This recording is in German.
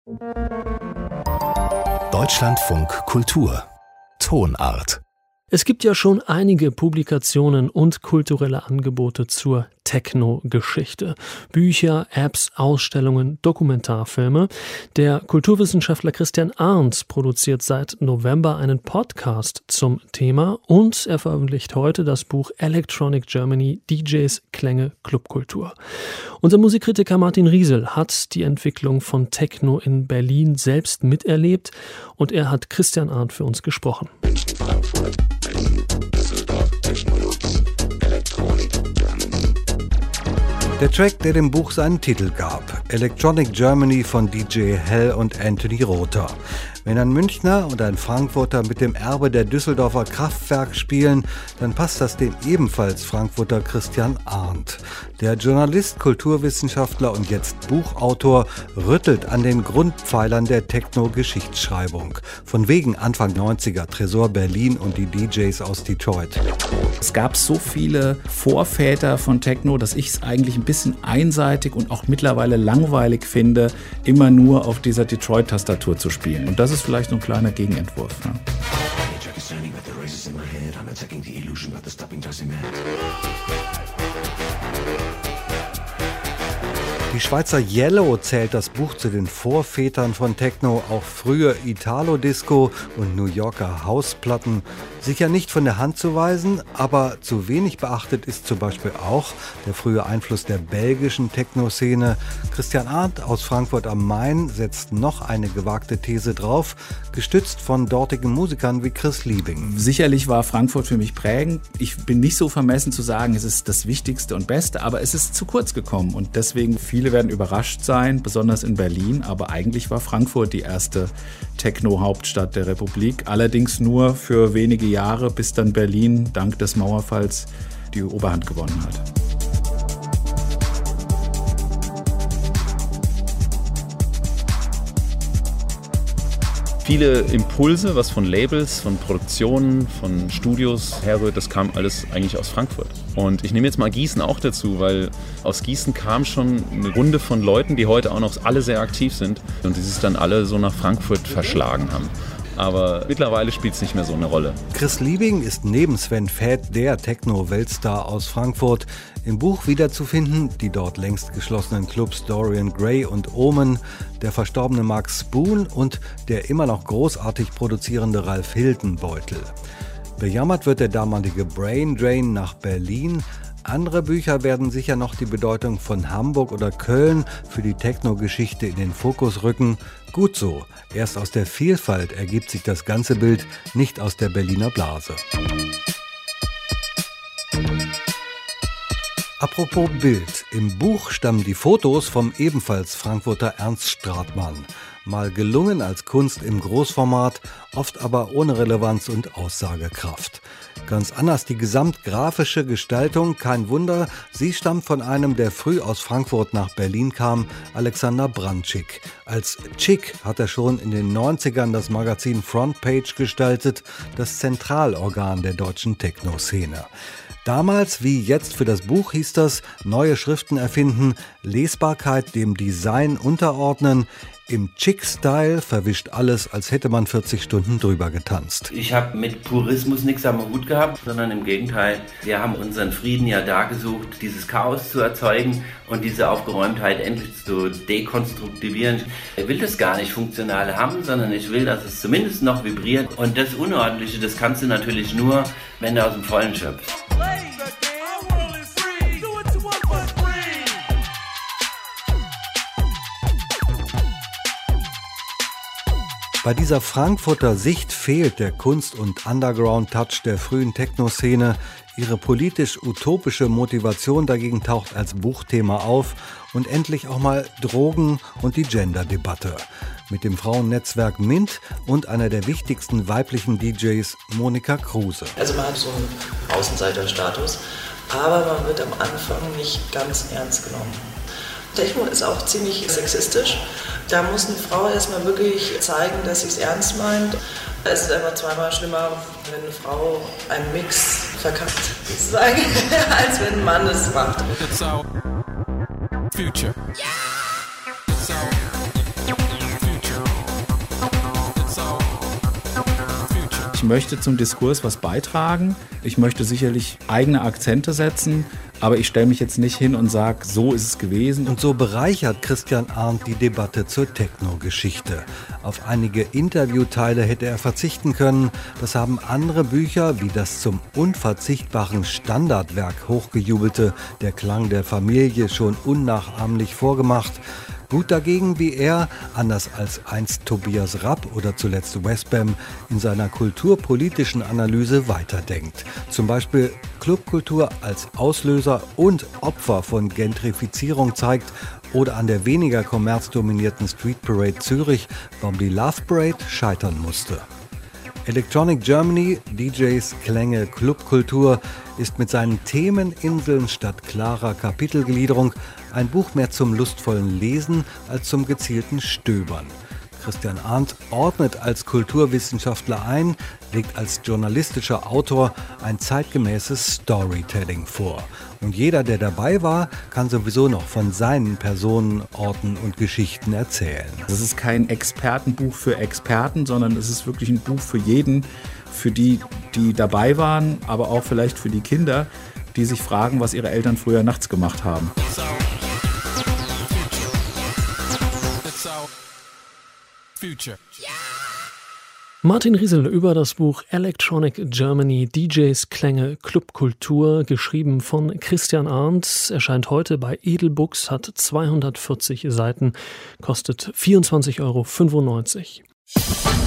Deutschlandfunk Kultur Tonart. Es gibt ja schon einige Publikationen und kulturelle Angebote zur Techno-Geschichte. Bücher, Apps, Ausstellungen, Dokumentarfilme. Der Kulturwissenschaftler Christian Arndt produziert seit November einen Podcast zum Thema und er veröffentlicht heute das Buch Electronic Germany – DJs, Klänge, Clubkultur. Unser Musikkritiker Martin Riesel hat die Entwicklung von Techno in Berlin selbst miterlebt und er hat Christian Arndt für uns gesprochen. Der Track, der dem Buch seinen Titel gab, Electronic Germany von DJ Hell und Anthony Rother. Wenn ein Münchner und ein Frankfurter mit dem Erbe der Düsseldorfer Kraftwerk spielen, dann passt das dem ebenfalls Frankfurter Christian Arndt. Der Journalist, Kulturwissenschaftler und jetzt Buchautor rüttelt an den Grundpfeilern der Techno-Geschichtsschreibung. Von wegen Anfang 90er, Tresor Berlin und die DJs aus Detroit. Es gab so viele Vorväter von Techno, dass ich es eigentlich ein bisschen einseitig und auch mittlerweile langweilig finde, immer nur auf dieser Detroit-Tastatur zu spielen. Und das ist vielleicht so ein kleiner Gegenentwurf. Ne? Die Schweizer Yellow zählt das Buch zu den Vorvätern von Techno, auch frühe Italo-Disco und New Yorker Hausplatten. Sicher nicht von der Hand zu weisen, aber zu wenig beachtet ist zum Beispiel auch der frühe Einfluss der belgischen Techno-Szene. Christian Arndt aus Frankfurt am Main setzt noch eine gewagte These drauf, gestützt von dortigen Musikern wie Chris Liebing. Sicherlich war Frankfurt für mich prägend. Ich bin nicht so vermessen zu sagen, es ist das Wichtigste und Beste, aber es ist zu kurz gekommen und deswegen viele werden überrascht sein, besonders in Berlin, aber eigentlich war Frankfurt die erste Techno-Hauptstadt der Republik, allerdings nur für wenige Jahre, bis dann Berlin dank des Mauerfalls die Oberhand gewonnen hat. Viele Impulse, was von Labels, von Produktionen, von Studios herrührt, das kam alles eigentlich aus Frankfurt. Und ich nehme jetzt mal Gießen auch dazu, weil aus Gießen kam schon eine Runde von Leuten, die heute auch noch alle sehr aktiv sind und die sich dann alle so nach Frankfurt verschlagen haben. Aber mittlerweile spielt es nicht mehr so eine Rolle. Chris Liebing ist neben Sven Väth der Techno-Weltstar aus Frankfurt. Im Buch wiederzufinden die dort längst geschlossenen Clubs Dorian Gray und Omen, der verstorbene Mark Spoon und der immer noch großartig produzierende Ralf Hildenbeutel. Bejammert wird der damalige Brain Drain nach Berlin. Andere Bücher werden sicher noch die Bedeutung von Hamburg oder Köln für die Techno-Geschichte in den Fokus rücken. Gut so, erst aus der Vielfalt ergibt sich das ganze Bild, nicht aus der Berliner Blase. Apropos Bild, im Buch stammen die Fotos vom ebenfalls Frankfurter Ernst Stratmann. Mal gelungen als Kunst im Großformat, oft aber ohne Relevanz und Aussagekraft. Ganz anders die gesamtgrafische Gestaltung, kein Wunder, sie stammt von einem, der früh aus Frankfurt nach Berlin kam, Alexander Brandtschik. Als Chick hat er schon in den 90ern das Magazin Frontpage gestaltet, das Zentralorgan der deutschen Techno-Szene. Damals wie jetzt für das Buch hieß das, neue Schriften erfinden, Lesbarkeit dem Design unterordnen. Im Chick-Style verwischt alles, als hätte man 40 Stunden drüber getanzt. Ich habe mit Purismus nichts am Hut gehabt, sondern im Gegenteil. Wir haben unseren Frieden ja da gesucht, dieses Chaos zu erzeugen und diese Aufgeräumtheit endlich zu dekonstruktivieren. Ich will das gar nicht funktional haben, sondern ich will, dass es zumindest noch vibriert. Und das Unordentliche, das kannst du natürlich nur, wenn du aus dem Vollen schöpfst. Bei dieser Frankfurter Sicht fehlt der Kunst- und Underground-Touch der frühen Techno-Szene. Ihre politisch-utopische Motivation dagegen taucht als Buchthema auf und endlich auch mal Drogen und die Gender-Debatte. Mit dem Frauennetzwerk MINT und einer der wichtigsten weiblichen DJs, Monika Kruse. Also man hat so einen Außenseiterstatus, aber man wird am Anfang nicht ganz ernst genommen. Techno ist auch ziemlich sexistisch. Da muss eine Frau erstmal wirklich zeigen, dass sie es ernst meint. Es ist einfach zweimal schlimmer, wenn eine Frau einen Mix verkackt, sozusagen, als wenn ein Mann es macht. It's our future. It's our future. Ich möchte zum Diskurs was beitragen. Ich möchte sicherlich eigene Akzente setzen. Aber ich stelle mich jetzt nicht hin und sage, so ist es gewesen. Und so bereichert Christian Arndt die Debatte zur Techno-Geschichte. Auf einige Interviewteile hätte er verzichten können. Das haben andere Bücher, wie das zum unverzichtbaren Standardwerk hochgejubelte Der Klang der Familie, schon unnachahmlich vorgemacht. Gut dagegen, wie er, anders als einst Tobias Rapp oder zuletzt Westbam, in seiner kulturpolitischen Analyse weiterdenkt. Zum Beispiel Clubkultur als Auslöser und Opfer von Gentrifizierung zeigt oder an der weniger kommerzdominierten Street Parade Zürich, warum die Love Parade scheitern musste. Electronic Germany, DJs, Klänge, Clubkultur ist mit seinen Themeninseln statt klarer Kapitelgliederung ein Buch mehr zum lustvollen Lesen als zum gezielten Stöbern. Christian Arndt ordnet als Kulturwissenschaftler ein, legt als journalistischer Autor ein zeitgemäßes Storytelling vor. Und jeder, der dabei war, kann sowieso noch von seinen Personen, Orten und Geschichten erzählen. Das ist kein Expertenbuch für Experten, sondern es ist wirklich ein Buch für jeden, für die, die dabei waren, aber auch vielleicht für die Kinder, die sich fragen, was ihre Eltern früher nachts gemacht haben. Martin Riesel über das Buch Electronic Germany, DJs, Klänge, Clubkultur, geschrieben von Christian Arndt, erscheint heute bei Edelbooks, hat 240 Seiten, kostet 24,95 €.